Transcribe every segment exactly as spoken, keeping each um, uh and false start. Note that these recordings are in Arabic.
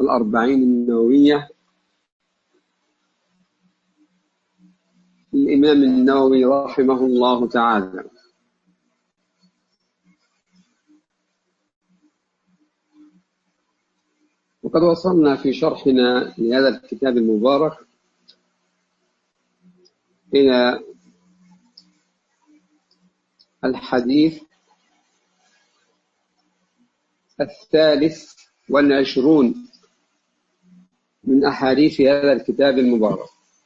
الأربعين النووية للإمام النووي رحمه الله تعالى. وقد وصلنا في شرحنا لهذا الكتاب المبارك إلى الحديث الثالث والعشرون من أحاديث هذا الكتاب المبارك،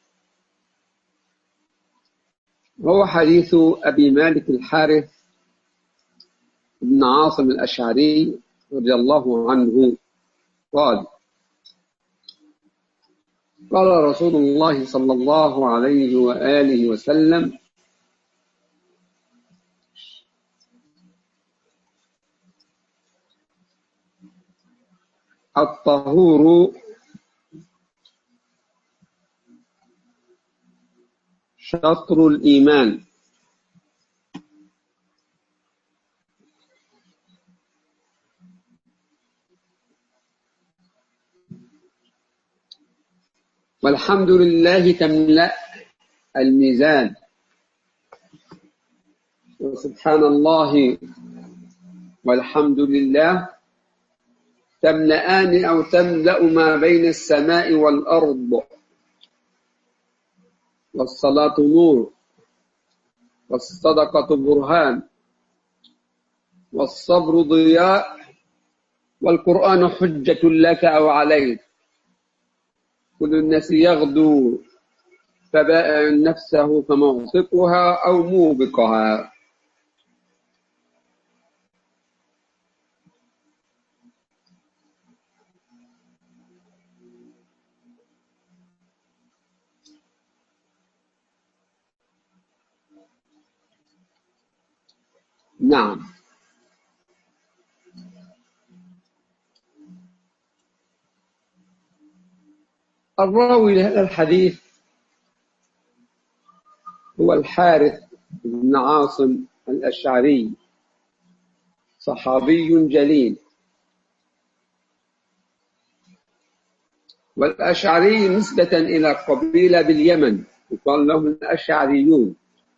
وهو حديث أبي مالك الحارث بن عاصم الأشعري رضي الله عنه قال: قال رسول الله صلى الله عليه وآله وسلم: الطهور شطر الإيمان، والحمد لله تملأ الميزان، وسبحان الله والحمد لله تملأان أو تملأ ما بين السماء والأرض، والصلاة نور، والصدقة برهان، والصبر ضياء، والقرآن حجة لك أو عليك، كل الناس يغدو فبائع نفسه فمعتقها أو موبقها. نعم، الراوي لهذا الحديث هو الحارث بن عاصم الأشعري، صحابي جليل. والأشعري نسبة إلى قبيلة باليمن يقال لهم الأشعريون.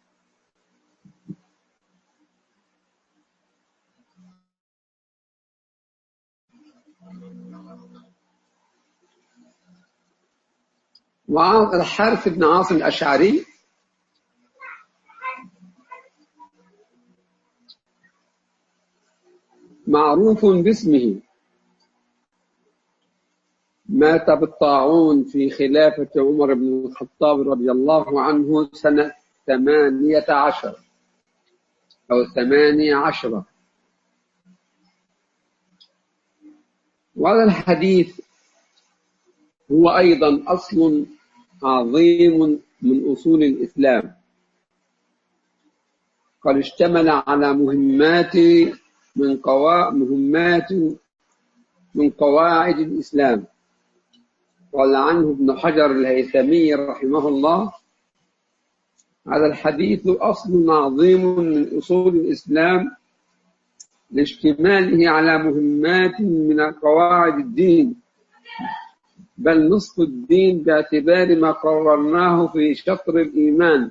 والحارث بن عاصم الأشعري معروف باسمه، مات بالطاعون في خلافة عمر بن الخطاب رضي الله عنه سنة ثمانية عشر أو ثمانية عشرة. وهذا الحديث هو أيضا أصل عظيم من أصول الإسلام، قد اشتمل على مهمات من قوا... مهمات من قواعد الإسلام. قال عنه ابن حجر الهيثمي رحمه الله: هذا الحديث أصل عظيم من أصول الإسلام لاشتماله على مهمات من قواعد الدين، بل نصف الدين باعتبار ما قررناه في شطر الإيمان،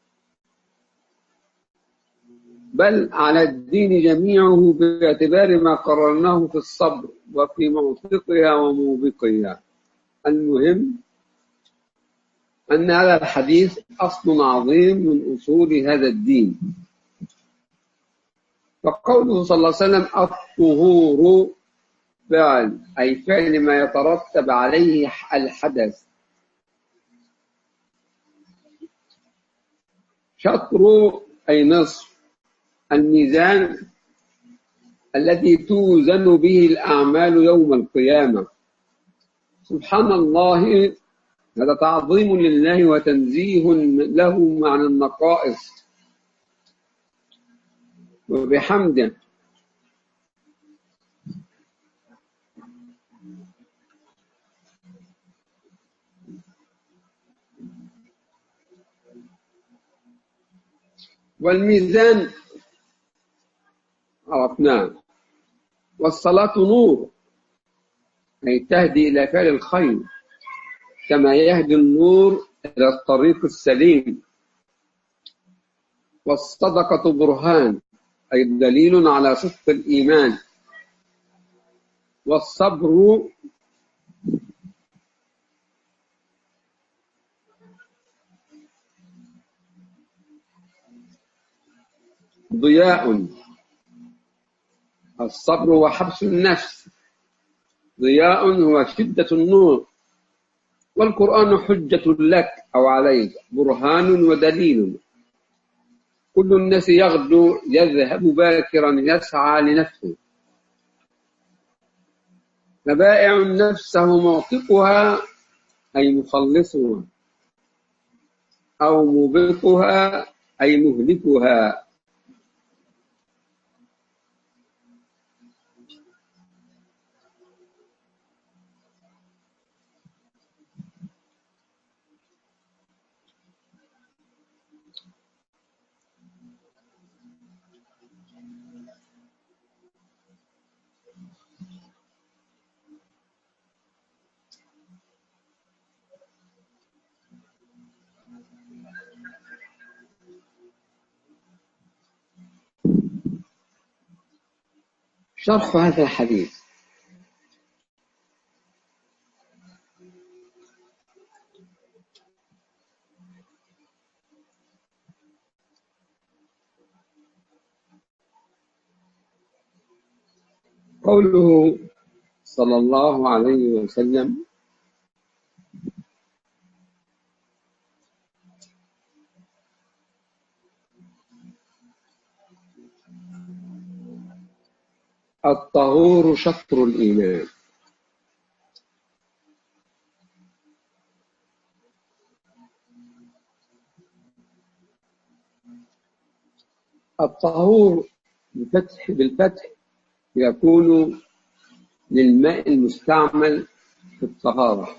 بل على الدين جميعه باعتبار ما قررناه في الصبر وفي معتقها وموبقها. المهم أن هذا الحديث أصل عظيم من أصول هذا الدين. فقوله صلى الله عليه وسلم الطهور فعل، أي فعل ما يترتب عليه الحدث. شطر أي نصف الميزان الذي توزن به الأعمال يوم القيامة. سبحان الله، هذا تعظيم لله وتنزيه له عن النقائص، وبحمده. والميزان عرفناه، والصلاة نور، أي تهدي إلى فعل الخير كما يهدي النور إلى الطريق السليم. والصدقة برهان أي دليل على صدق الإيمان. والصبر ضياء. الصبر هو حبس النفس، ضياء هو شدة النور. والقرآن حجة لك أو عليك، برهان ودليل. كل الناس يغدو يذهب باكرا يسعى لنفسه، فبائع نفسه معتقها أي مخلصها، أو موبقها أي مهلكها. شرح هذا الحديث: قوله صلى الله عليه وسلم: الطهور شطر الإيمان. الطهور بالفتح بالفتح يكون للماء المستعمل في الطهارة،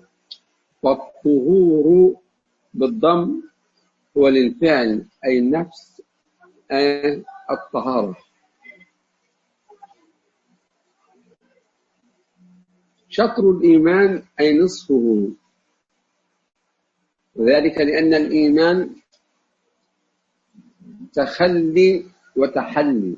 والطهور بالضم هو للفعل أي النفس أي الطهارة. شطر الإيمان أي نصفه، وذلك لأن الإيمان تخلي وتحلي.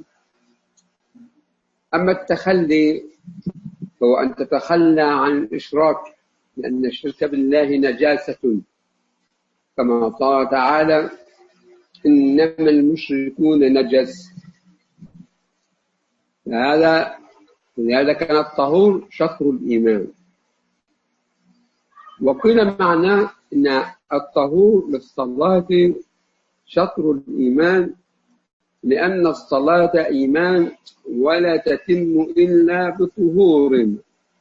أما التخلي فهو أن تتخلى عن الإشراك، لأن الشرك بالله نجاسة، كما قال تعالى: إنما المشركون نجس. هذا لهذا كان الطهور شطر الإيمان. وقيل معناه أن الطهور للصلاة شطر الإيمان، لأن الصلاة إيمان ولا تتم إلا بطهور.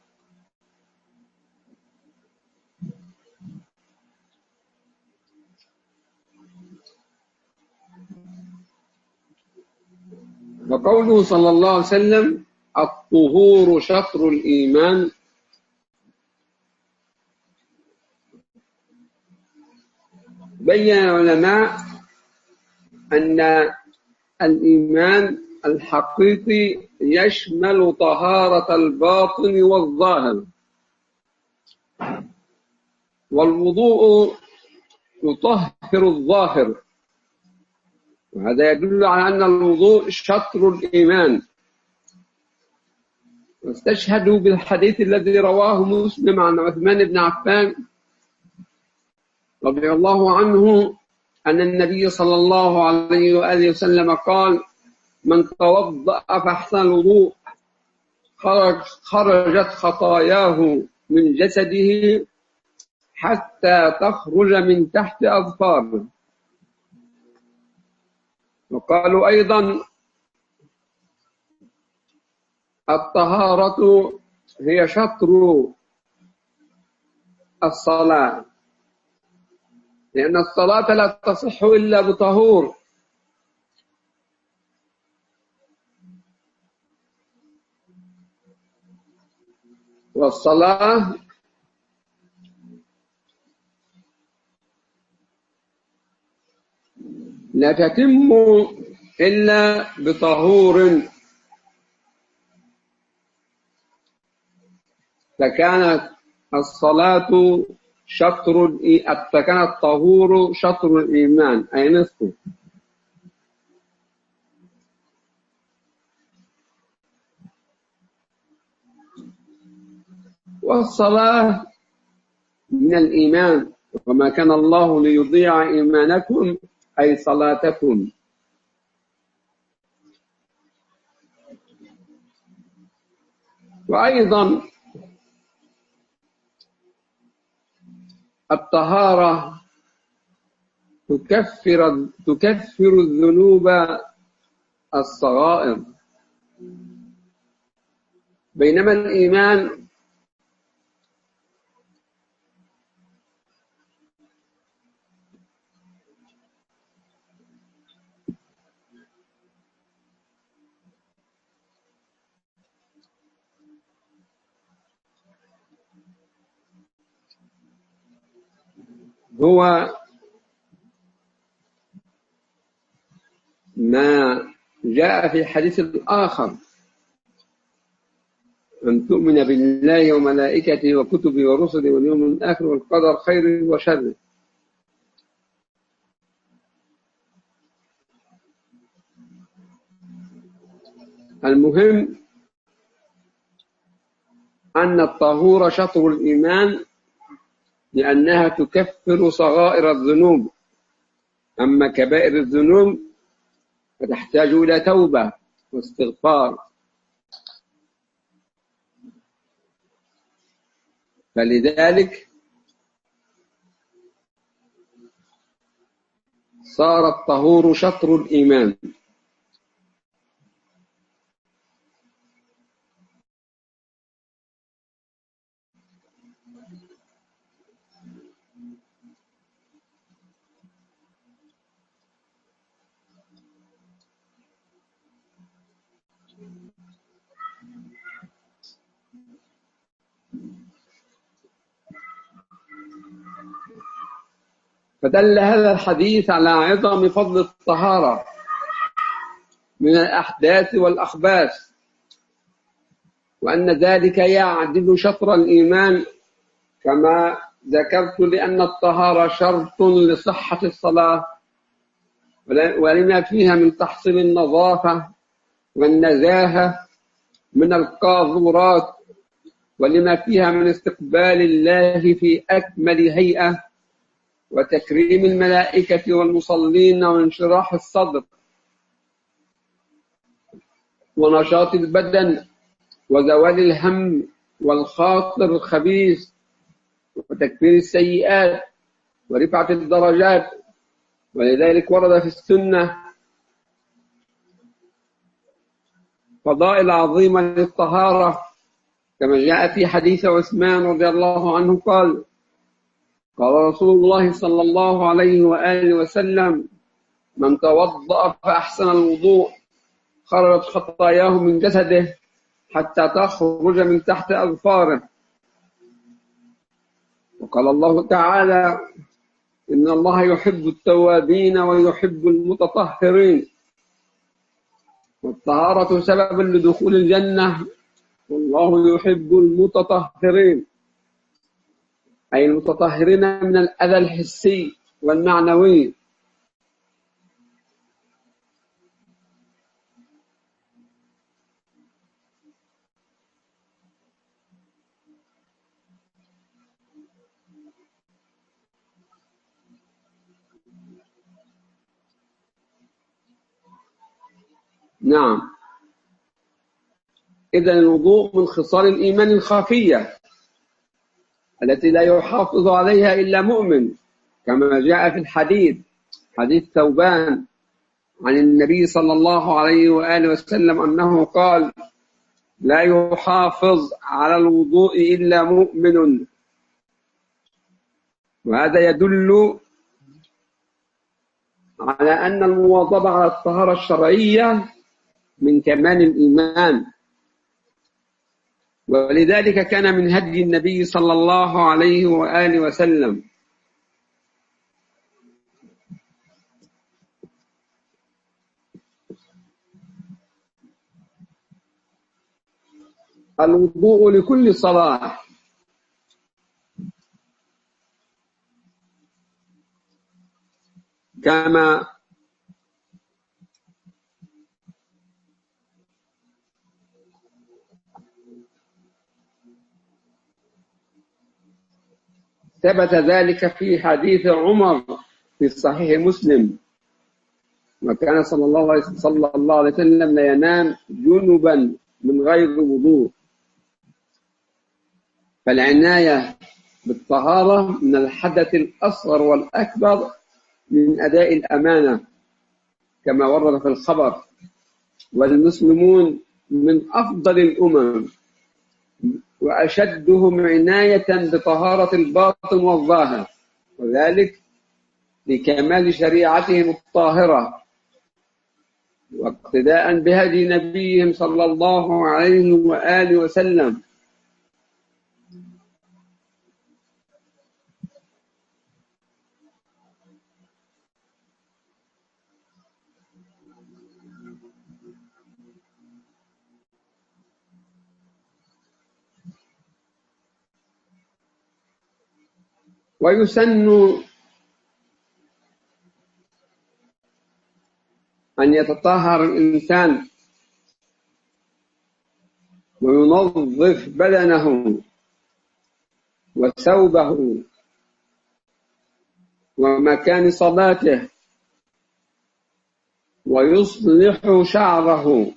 وقوله صلى الله عليه وسلم: الطهور شطر الإيمان، بين العلماء أن الإيمان الحقيقي يشمل طهارة الباطن والظاهر. والوضوء يطهر الظاهر، وهذا يدل على أن الوضوء شطر الإيمان. واستشهدوا بالحديث الذي رواه مسلم عن عثمان بن عفان رضي الله عنه أن النبي صلى الله عليه وآله وسلم قال: من توضأ فأحسن الوضوء خرج خرجت خطاياه من جسده حتى تخرج من تحت أظفاره. وقالوا أيضا: الطهارة هي شطر الصلاة، لأن الصلاة لا تصح إلا بطهور. والصلاة لا تتم إلا بطهور. فكانت الصلاة شطر فكان الطهور شطر الإيمان أي نصفه. والصلاة من الإيمان، وما كان الله ليضيع إيمانكم أي صلاتكم. وأيضا الطهارة تكفر تكفر الذنوب الصغائر، بينما الإيمان هو ما جاء في الحديث الآخر أن تؤمن بالله وملائكته وكتبه ورسله واليوم الآخر والقدر خيره وشره. المهم أن الطهور شطر الإيمان لأنها تكفر صغائر الذنوب، أما كبائر الذنوب فتحتاج إلى توبة واستغفار. فلذلك صار الطهور شطر الإيمان. فدل هذا الحديث على عظم فضل الطهارة من الأحداث والأخباث، وأن ذلك يعدل شطر الإيمان كما ذكرت، لأن الطهارة شرط لصحة الصلاة ولما فيها من تحصيل النظافة والنزاهة من القاذورات، ولما فيها من استقبال الله في أكمل هيئة وتكريم الملائكة والمصلين وانشراح الصدر ونشاط البدن وزوال الهم والخاطر الخبيث وتكفير السيئات ورفعة الدرجات. ولذلك ورد في السنة فضائل عظيمة للطهارة، كما جاء في حديث عثمان رضي الله عنه قال: قال رسول الله صلى الله عليه وآله وسلم: من توضأ فأحسن الوضوء خرجت خطاياه من جسده حتى تخرج من تحت أظفاره. وقال الله تعالى: إن الله يحب التوابين ويحب المتطهرين. والطهارة سبب لدخول الجنة، والله يحب المتطهرين، أي المتطهرين من الأذى الحسي والمعنوي. نعم، إذن الوضوء من خصال الإيمان الخفية التي لا يحافظ عليها إلا مؤمن، كما جاء في الحديث حديث ثوبان عن النبي صلى الله عليه وآله وسلم أنه قال: لا يحافظ على الوضوء إلا مؤمن. وهذا يدل على أن المواظبة على الطهارة الشرعية من كمال الإيمان، ولذلك كان من هدي النبي صلى الله عليه وآله وسلم الوضوء لكل صلاة، كما ثبت ذلك في حديث عمر في صحيح مسلم، وكان صلى الله عليه صلى الله عليه وسلم لا ينام جنبا من غير وضوء. فالعناية بالطهارة من الحدث الأصغر والأكبر من أداء الأمانة كما ورد في الخبر. والمسلمون من أفضل الأمم وأشدهم عناية بطهارة الباطن والظاهر، وذلك لكمال شريعتهم الطاهرة واقتداء بهدي نبيهم صلى الله عليه وآله وسلم. ويسن أن يتطهر الإنسان وينظف بدنه وثوبه ومكان صلاته، ويصلح شعره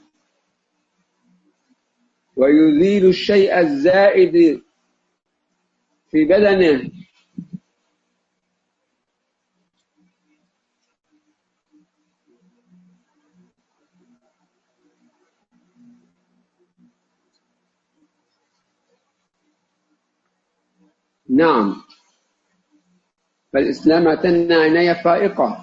ويزيل الشيء الزائد في بدنه. نعم، فالإسلام اعتنى عناية فائقة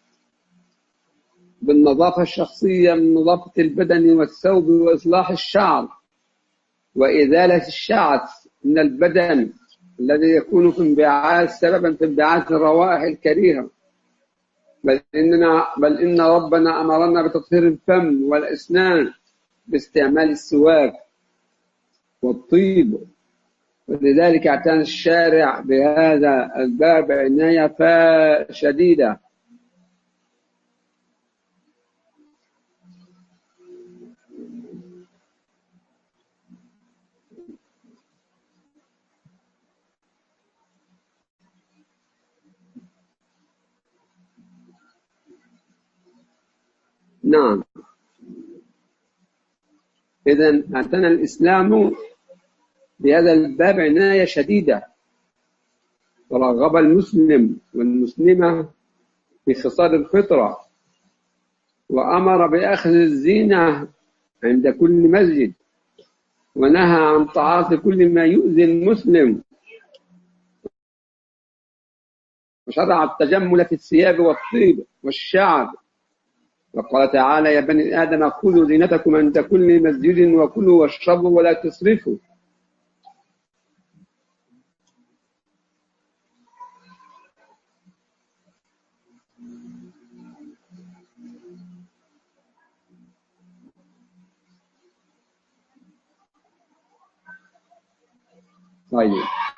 بالنظافة الشخصية من نظافة البدن والثوب وإصلاح الشعر وإزالة الشعث من البدن الذي يكون في انبعاث سببا في انبعاث الروائح الكريهة. بل إننا بل إن ربنا أمرنا بتطهير الفم والأسنان باستعمال السواك والطيب، ولذلك اعتنى الشارع بهذا الباب عناية شديدة. نعم، إذن اعتنى الإسلام بهذا الباب عناية شديدة، ورغب المسلم والمسلمة في خصال الفطرة، وأمر بأخذ الزينة عند كل مسجد، ونهى عن تعاطي كل ما يؤذي المسلم، وشرع التجمل في الثياب والطيب والشعر. وقال تعالى: يا بني آدم خذوا زينتكم عند كل مسجد وكلوا واشربوا ولا تسرفوا. طيب،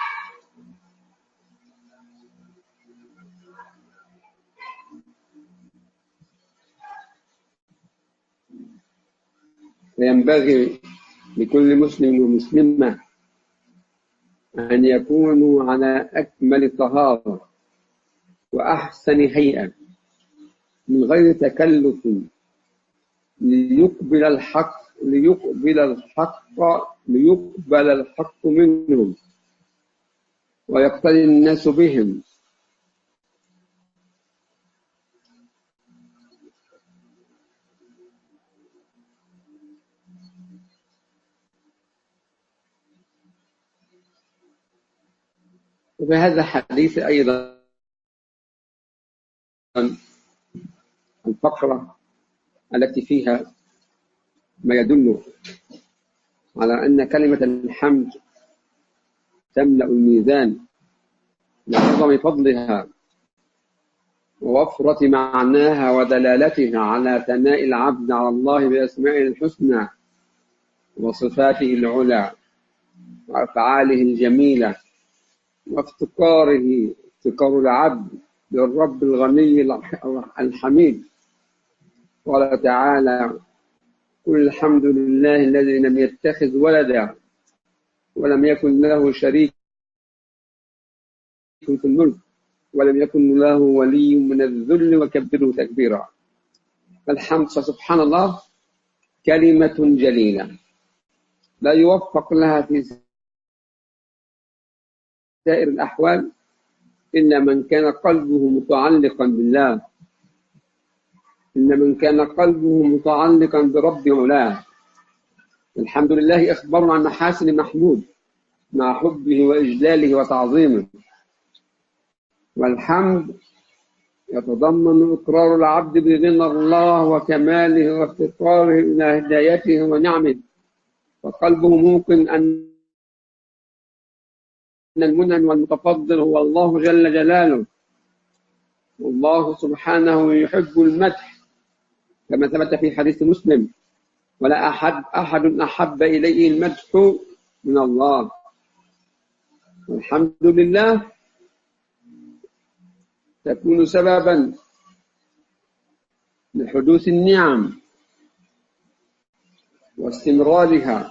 فينبغي لكل مسلم ومسلمة أن يكونوا على أكمل طهارة وأحسن هيئة من غير تكلف ليقبل الحق ليقبل الحق ليقبل الحق منهم ويقتدي الناس بهم. وفي هذا الحديث أيضا الفقرة التي فيها ما يدل على أن كلمة الحمد تملأ الميزان لعظم فضلها ووفرة معناها ودلالتها على ثناء العبد على الله بأسمائه الحسنى وصفاته العلى وأفعاله الجميلة، وافتقاره افتقار العبد للرب الغني الحميد. قال تعالى: قل الحمد لله الذي لم يتخذ ولدا ولم يكن له شريك في الملك ولم يكن له ولي من الذل وكبره تكبيرا. فالحمد سبحان الله كلمة جليلة لا يوفق لها في سائر الأحوال إلا من كان قلبه متعلقا بالله، إلا من كان قلبه متعلقا برب علاه. الحمد لله إخبار عن محاسن محمود مع حبه وإجلاله وتعظيمه. والحمد يتضمن إقرار العبد بغنى الله وكماله وافتقاره إلى هدايته ونعمه، وقلبه موقن أن المنعم والمتفضل هو الله جل جلاله. والله سبحانه يحب المدح كما ثبت في حديث مسلم: ولا أحد أحد أحب إليه المدح من الله. والحمد لله تكون سببا لحدوث النعم واستمرارها.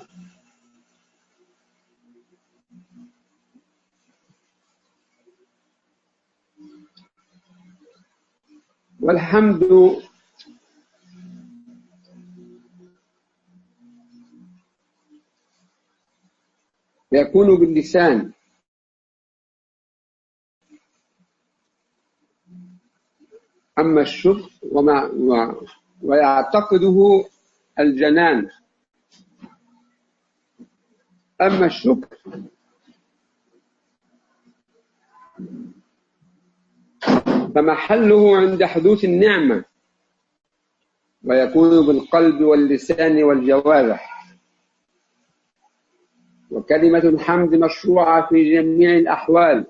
والحمد يكون باللسان، أما الشكر وما ويعتقده الجنان. أما الشكر فمحله عند حدوث النعمة، ويكون بالقلب واللسان والجوارح. وكلمة الحمد مشروعة في جميع الأحوال،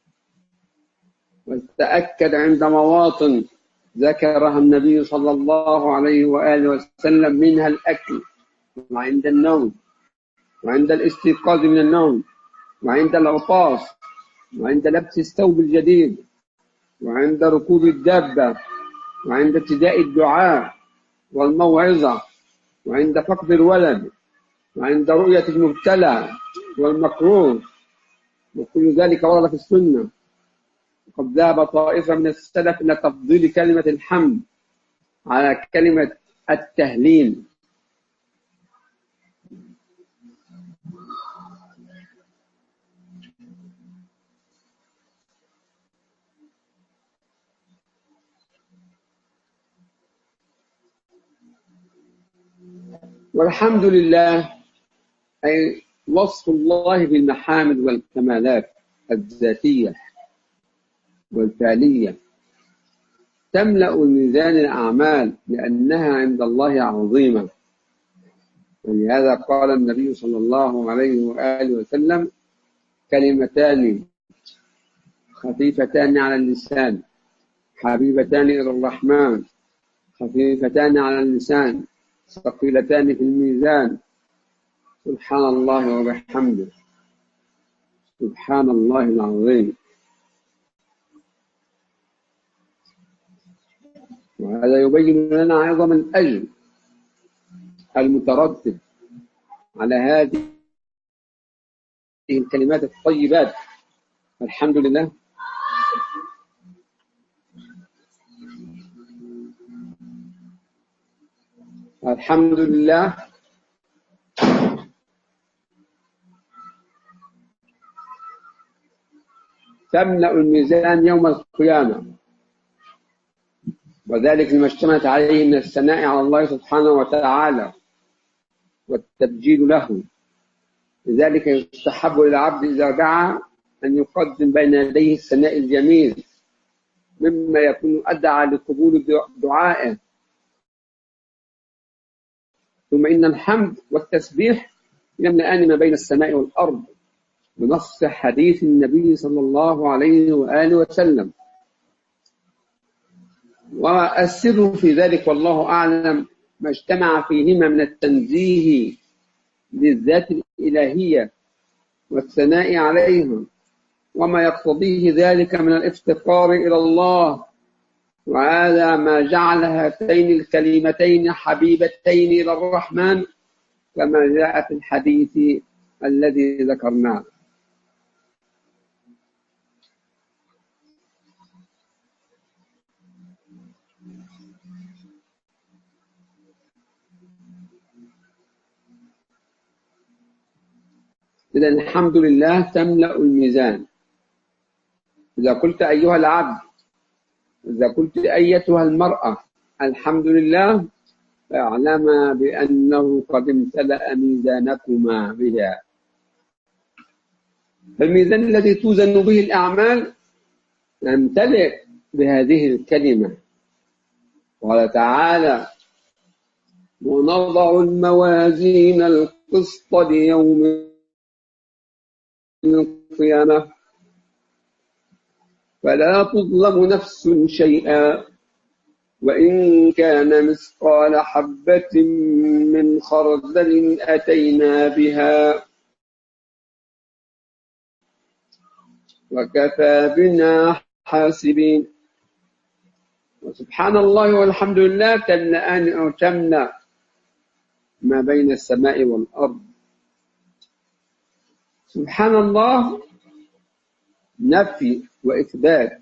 وتتأكد عند مواطن ذكرها النبي صلى الله عليه وآله وسلم، منها الأكل، وعند النوم، وعند الاستيقاظ من النوم، وعند العطاس، وعند لبس الثوب الجديد، وعند ركوب الدابة، وعند ابتداء الدعاء والموعظة، وعند فقد الولد، وعند رؤية المبتلى والمكروه، وكل ذلك ورد في السنة. وقد ذهب طائفة من السلف إلى تفضيل كلمة الحمد على كلمة التهليل. والحمد لله أي وصف الله بالمحامد والكمالات الذاتية والفعلية، تملأ ميزان الأعمال لأنها عند الله عظيمة. ولهذا قال النبي صلى الله عليه وآله وسلم: كلمتان خفيفتان على اللسان حبيبتان إلى الرحمن، خفيفتان على اللسان ثقيلتان في الميزان، سبحان الله وبحمده، سبحان الله العظيم. وهذا يبين لنا عظم الأجر المترتب على هذه الكلمات الطيبات. الحمد لله الحمد لله تملأ الميزان يوم القيامة، وذلك لما اشتملت عليه من الثناء على الله سبحانه وتعالى والتبجيل له. لذلك يستحب للعبد إذا دعا أن يقدم بين يديه الثناء الجميل، مما يكون أدعى لقبول دعائه. ثم إن الحمد والتسبيح يملأان ما بين السماء والأرض بنص حديث النبي صلى الله عليه وآله وسلم. والسر في ذلك والله أعلم ما اجتمع فيهما من التنزيه للذات الإلهية والثناء عليها وما يقتضيه ذلك من الافتقار إلى الله، وهذا ما جعل هاتين الكلمتين حبيبتين إلى الرحمن كما جاء في الحديث الذي ذكرناه. إذا الحمد لله تملأ الميزان. إذا قلت أيها العبد، إذا قلت أيتها المرأة الحمد لله، فاعلما بأنه قد امتلأ ميزانكما بها. فالميزان الذي توزن به الأعمال يمتلئ بهذه الكلمة. قال تعالى: ونضع الموازين القسط ليوم القيامة فلا تظلم نفس شيئا وإن كان مثقال حبة من خردل أتينا بها وكفى بنا حاسبين. وسبحان الله والحمد لله تملأان أو تملأ ما بين السماء والأرض. سبحان الله نفي وإثبات.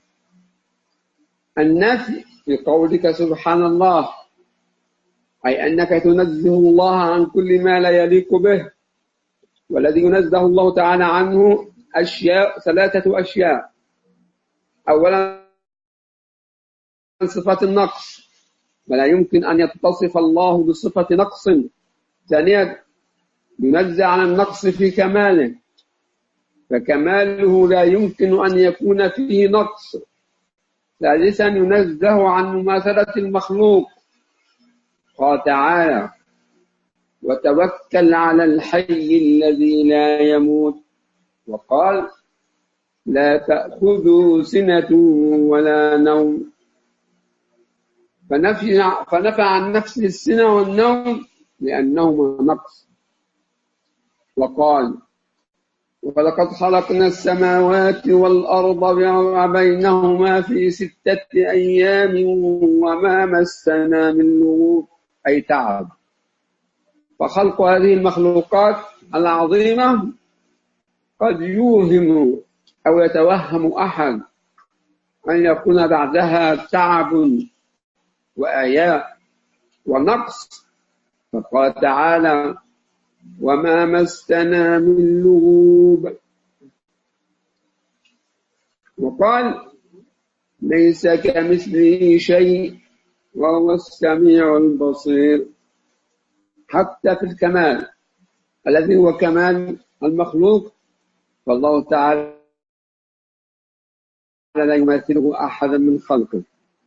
النفي في قولك سبحان الله أي أنك تنزه الله عن كل ما لا يليق به، والذي ينزه الله تعالى عنه أشياء ثلاثة أشياء. أولا صفة النقص، ولا يمكن أن يتصف الله بصفة نقص. ثانيا ينزه عن النقص في كماله، فكماله لا يمكن أن يكون فيه نقص. ثالثا ينزه عن مماثلة المخلوق. قال تعالى: وتوكل على الحي الذي لا يموت. وقال: لا تأخذه سنة ولا نوم. فنفي, فنفى عن نفسه السنة والنوم لأنهما نقص. وقال: ولقد خلقنا السماوات والأرض وبينهما في ستة أيام وما مسنا من لغوب، أي تعب. فخلق هذه المخلوقات العظيمة قد يوهم أو يتوهم أحد أن يكون بعدها تعب وآياء ونقص. فقال تعالى: وما مسنا من لغوب. وقال: ليس كمثله شيء وهو السميع البصير. حتى في الكمال الذي هو كمال المخلوق، فالله تعالى لا يماثله أحدا من خلقه.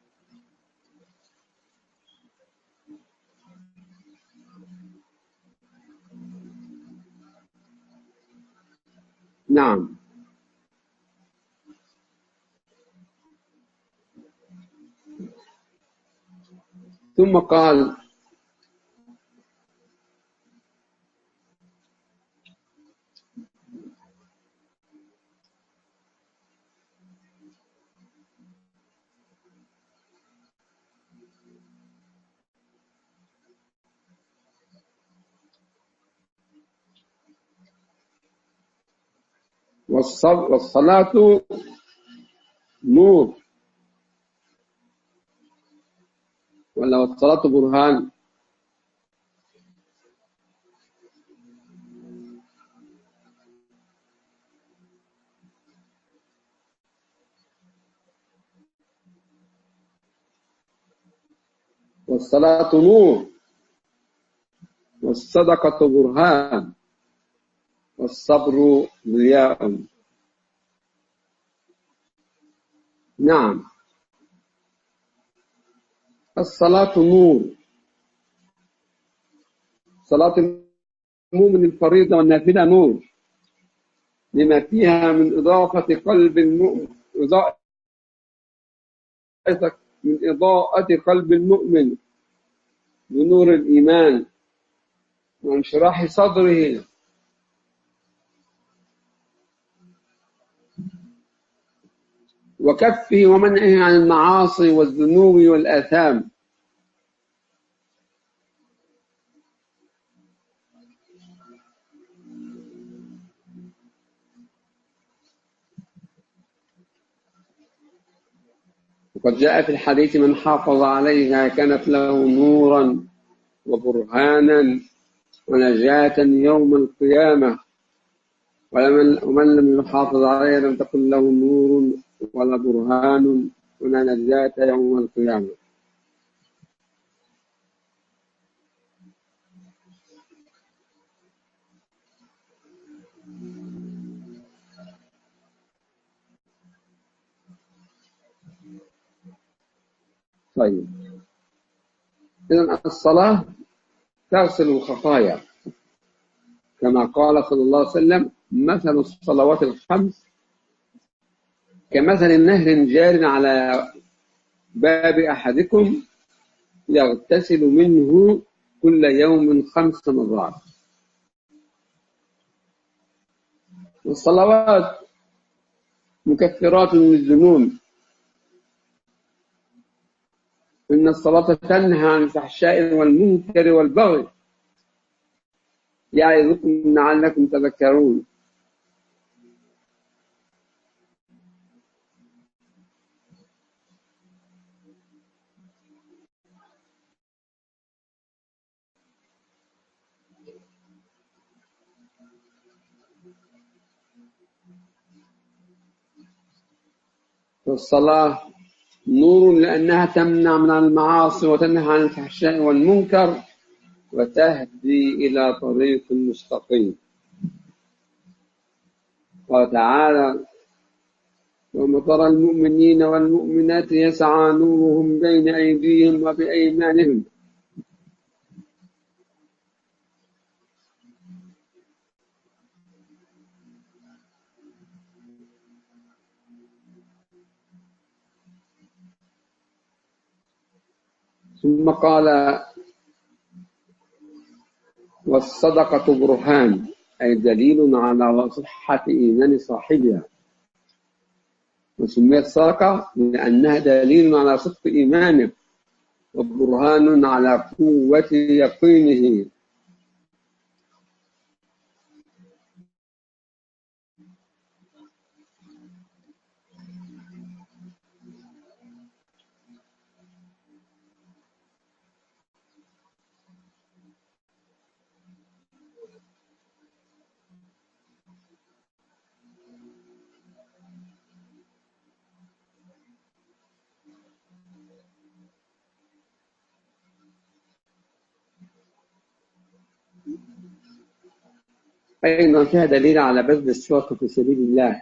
نعم. ثم قال: والصلاة نور، ولا والصلاة برهان؟ والصلاة نور، والصدقة برهان، والصبر ضياء. نعم، الصلاة نور. صلاة المؤمن الفريضة والنافلة نور، لما فيها من إضافة قلب المؤمن من إضاءة قلب المؤمن بنور الإيمان وانشراح صدره وكفه ومنعه عن المعاصي والذنوب والآثام. وقد جاء في الحديث: من حافظ عليها كانت له نورا وبرهانا ونجاة يوم القيامة، ومن لم يحافظ عليها لم تكن له نور ولا برهان ولا نجاة يوم القيامة. طيب، إذن الصلاة تغسل الخطايا، كما قال صلى الله عليه وسلم: مثل الصلوات الخمس كمثل نهر جار على باب أحدكم يغتسل منه كل يوم خمس مرات. والصلوات مكفرات للذنوب. إن الصلاة تنهى عن الفحشاء والمنكر والبغي يعظكم لعلكم تذكرون. والصلاة نور لأنها تمنع من المعاصي وتنهى عن الفحشاء والمنكر وتهدي إلى طريق مستقيم. قال تعالى: يوم ترى المؤمنين والمؤمنات يسعى نورهم بين أيديهم وبأيمانهم ثم قال: والصدقة برهان، أي دليل على صحة إيمان صاحبها. وسميت صدقة لأنها دليل على صدق إيمانه وبرهان على قوة يقينه. أيضا فيها دليل على بذل الصدقة في سبيل الله،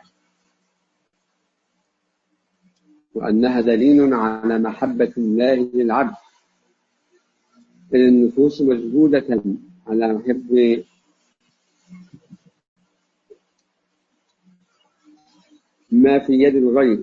وأنها دليل على محبة الله للعبد، إذ النفوس مجبولة على حب ما في يد الغير.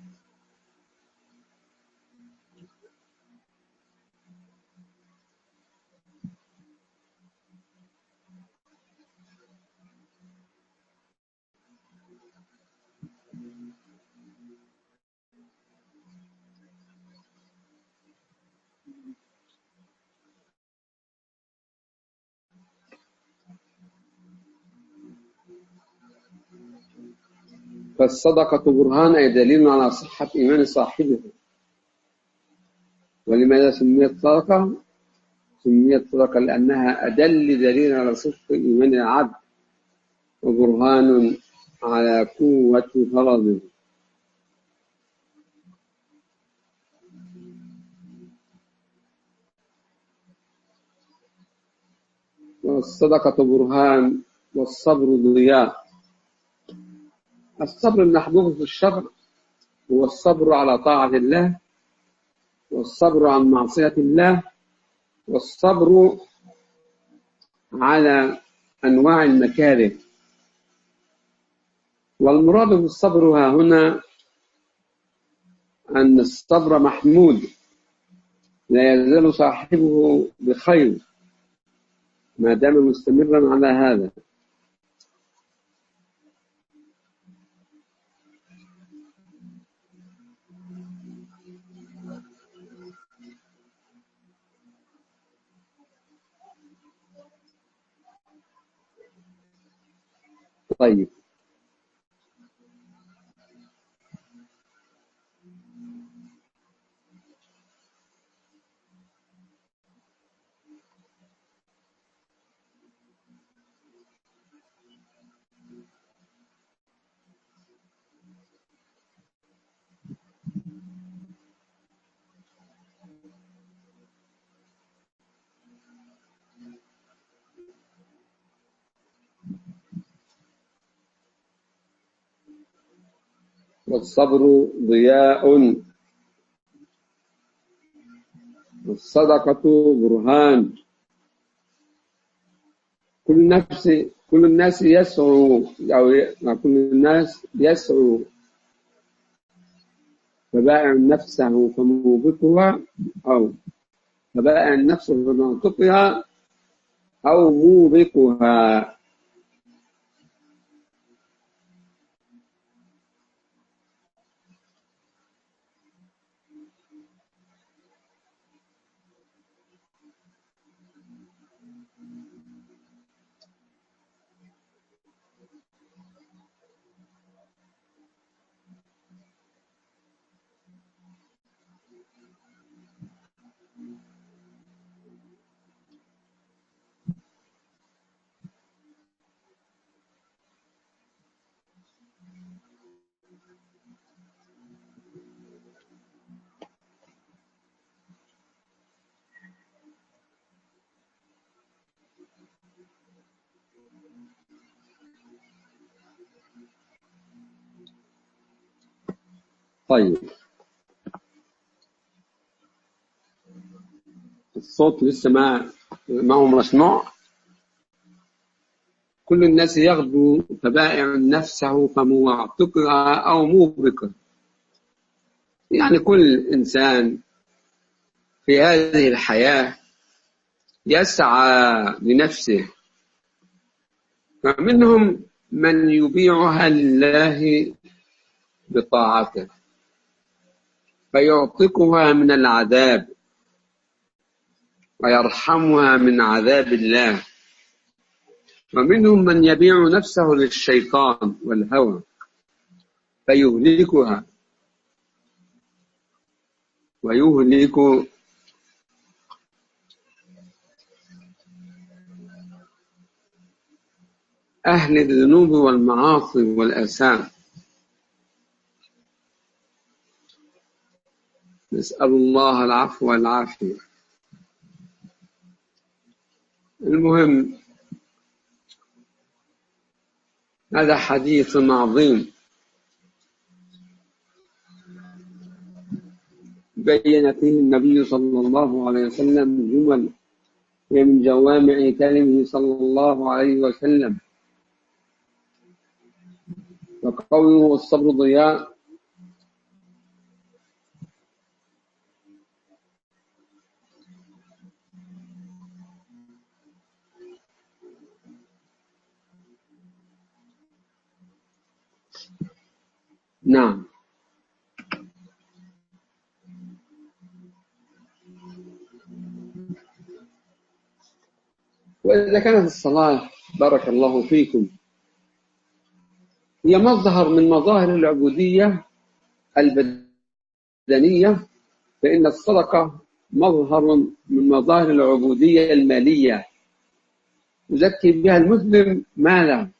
فالصدقة برهان، أي دليل على صحة إيمان صاحبه. ولماذا سميت صدقة؟ سميت صدقة لأنها أدل دليل على صدق إيمان العبد وبرهان على قوة فرضه. والصدقة برهان والصبر ضياء. الصبر المحبوب في الشرع هو الصبر على طاعة الله، والصبر عن معصية الله، والصبر على أنواع المكاره. والمراد بالصبر ها هنا أن الصبر محمود، لا يزال صاحبه بخير ما دام مستمرا على هذا. طيب. والصبر ضياء، والصدقة برهان. كل نفس كل الناس يسعوا أو كل الناس يسعوا فبائع نفسه فموبقها، أو فبائع نفسه فناطقها أو موبقها. طيب، الصوت لسه ما ما هو مسموع. كل الناس يغدو فبائع نفسه فمعتقها أو موبقها. يعني كل إنسان في هذه الحياة يسعى لنفسه، فمنهم من يبيعها لله بطاعته فيعتقها من العذاب ويرحمها من عذاب الله، ومنهم من يبيع نفسه للشيطان والهوى فيهلكها ويهلك أهل الذنوب والمعاصي والآثام. نسأل الله العفو والعافية. المهم، هذا حديث عظيم بين فيه النبي صلى الله عليه وسلم جمل من جوامع كلمه صلى الله عليه وسلم، وقوله والصبر ضياء. نعم. وإذا كانت الصلاة بارك الله فيكم هي مظهر من مظاهر العبودية البدنية، فإن الصدقة مظهر من مظاهر العبودية المالية يزكي بها المسلم ماله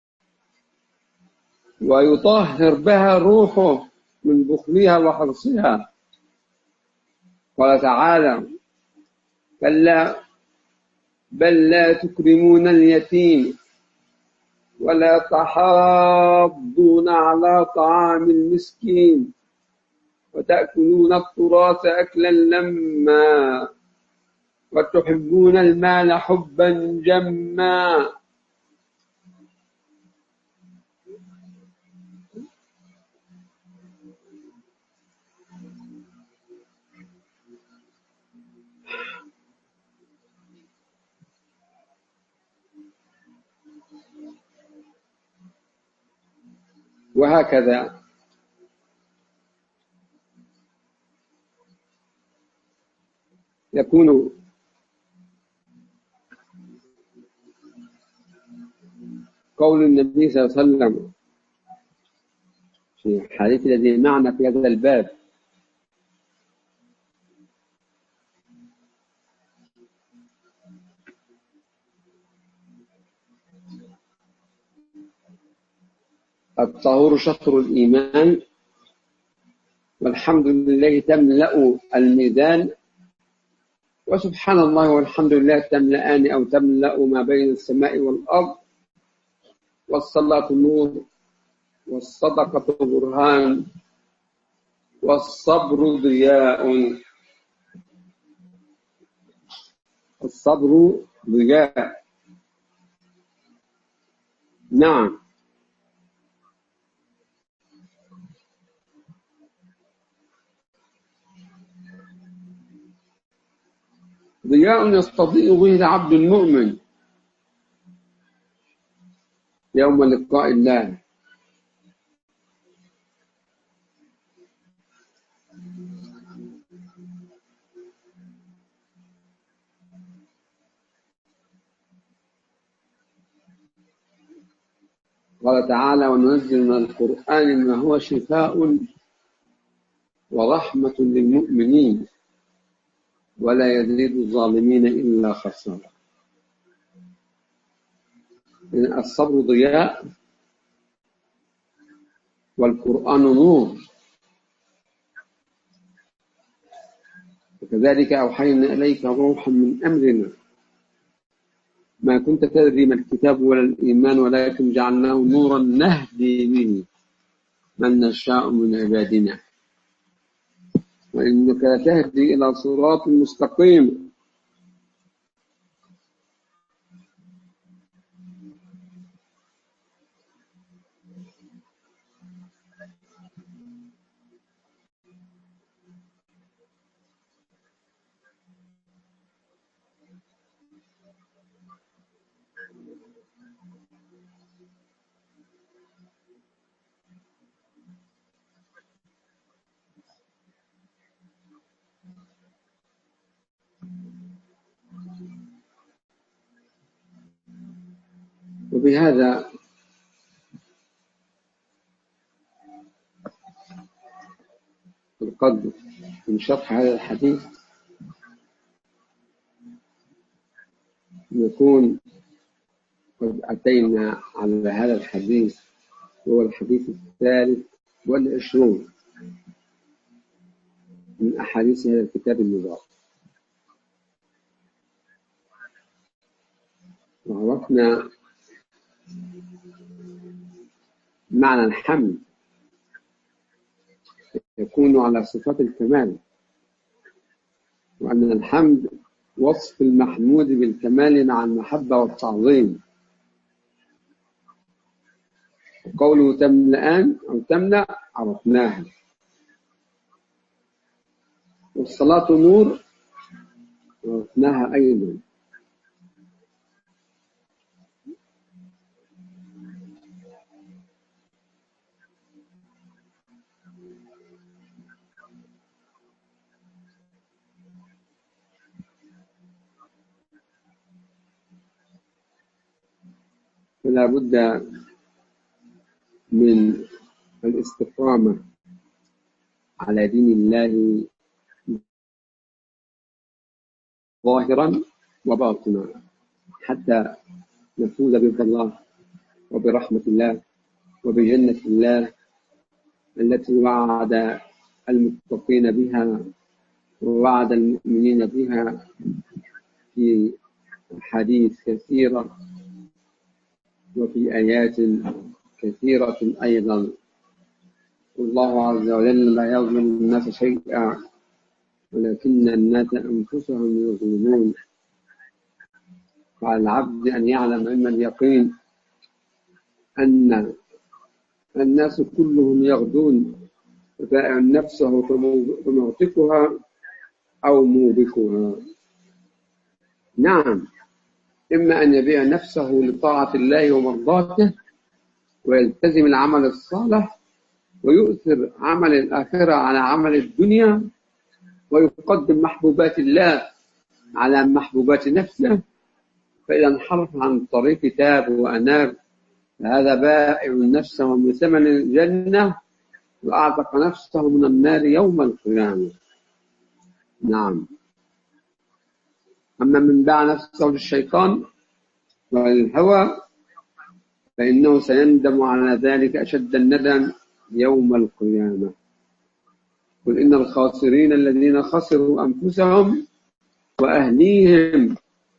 ويطهر بها روحه من بخلها وحرصها. قال تعالى: كلا بل لا تكرمون اليتيم ولا تحاضون على طعام المسكين وتأكلون التراث أكلا لما وتحبون المال حبا جما. وهكذا يكون قول النبي صلى الله عليه وسلم في الحديث الذي معنا في هذا الباب: الطهور شطر الإيمان، والحمد لله تملأ الميزان، وسبحان الله والحمد لله تملأان أو تملأ ما بين السماء والأرض، والصلاة نور، والصدقة برهان، والصبر ضياء. الصبر ضياء. نعم، ضياء يستضيء به العبد المؤمن يوم لقاء الله. قال تعالى: وننزل من القرآن ما هو شفاء ورحمة للمؤمنين ولا يزيد الظالمين إلا خسارا. الصبر ضياء، والقرآن نور، وكذلك أوحينا إليك روحا من أمرنا ما كنت تدري ما الكتاب ولا الإيمان ولكن جعلناه نورا نهدي به من نشاء من عبادنا وإنك لتهدي إلى صراط مستقيم. وبهذا القدر من شرح هذا الحديث نكون قد أتينا على هذا الحديث، هو الحديث الثالث والعشرون من أحاديث هذا الكتاب المبارك. وعرفنا معنى الحمد يكون على صفات الكمال، وأن الحمد وصف المحمود بالكمال مع المحبة والتعظيم. وقوله تملأان أو تملأ عرفناها. والصلاة نور عرفناها أيضا. فلا بد من الاستقامة على دين الله ظاهرا وباطنا حتى نفوز برضا الله وبرحمة الله وبجنة الله التي وعد المتقين بها ووعد المؤمنين بها في حديث كثيرة وفي آيات كثيرة أيضا. والله عز وجل لا يظلم الناس شيئا ولكن الناس أنفسهم يظلمون. وعلى العبد أن يعلم علم اليقين أن الناس كلهم يغدون فبائع نفسه فمعتقها أو موبقها. نعم، إما أن يبيع نفسه لطاعة الله ومرضاته ويلتزم العمل الصالح ويؤثر عمل الآخرة على عمل الدنيا ويقدم محبوبات الله على محبوبات نفسه، فإذا انحرف عن طريق تاب وأناب هذا بائع نفسه بثمن الجنة وأعتق نفسه من النار يوم القيامة. نعم. أما من باع نفسه للشيطان والهوى فإنه سيندم على ذلك أشد الندم يوم القيامة. قل إن الخاسرين الذين خسروا أنفسهم وأهليهم.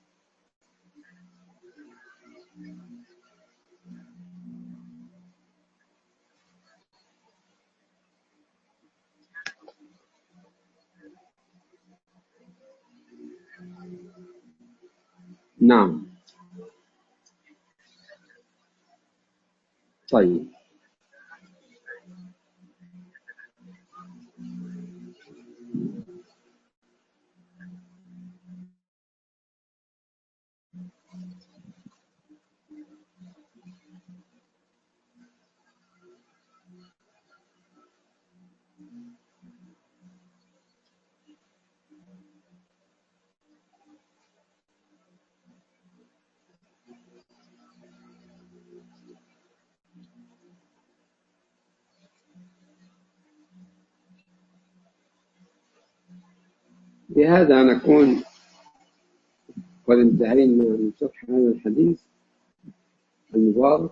نعم. طيب. بهذا نكون قد انتهينا من شرح هذا الحديث المبارك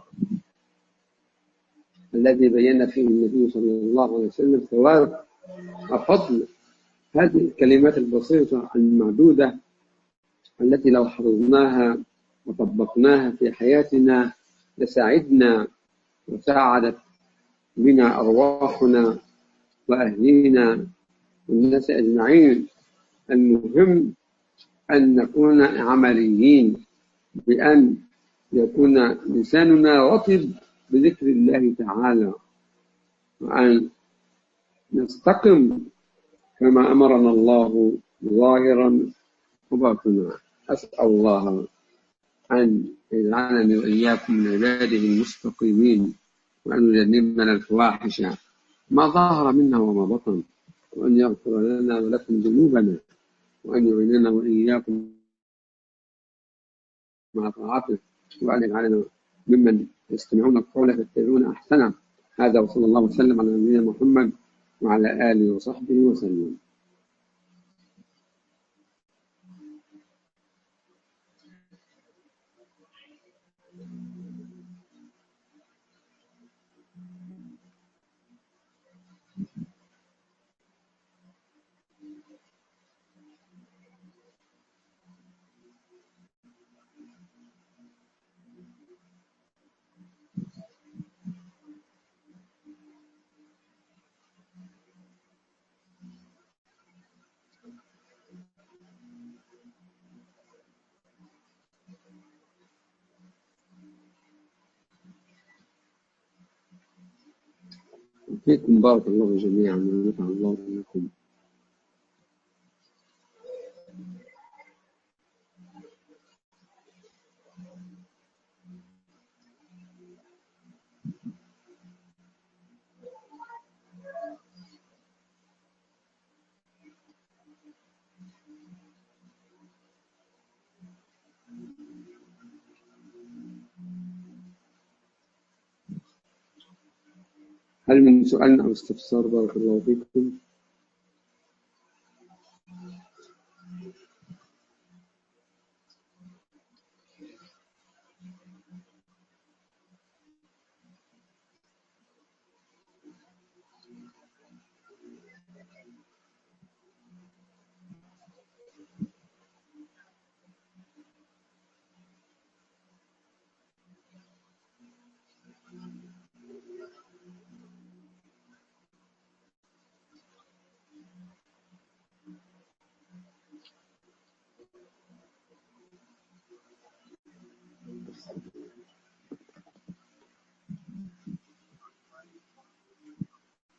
الذي بين فيه النبي صلى الله عليه وسلم ثواب وفضل هذه الكلمات البسيطة المعدودة التي لو حفظناها وطبقناها في حياتنا لساعدنا وساعدت بنا أرواحنا وأهلينا والناس أجمعين. المهم أن نكون عمليين بأن يكون لساننا رطب بذكر الله تعالى وأن نستقم كما أمرنا الله ظاهرا وباطنا. أسأل الله أن يجعلني وإياكم من عباده المستقيمين وأن يجنبنا الفواحش ما ظهر منها وما بطن وأن يغفر لنا ولكم ذنوبنا وأن يعيننا وإياكم مع طاعته وأن يجعلنا ممن يستمعون القول فيتبعون أحسنه. هذا وصلى الله وسلم على نبينا محمد وعلى آله وصحبه وسلم. فيكم بارك الله جميعا ونفع الله بكم. هل من سؤال أو استفسار؟ بارك الله فيكم.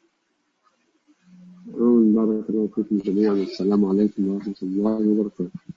بارك الله فيكم جميعا. السلام عليكم ورحمة الله وبركاته.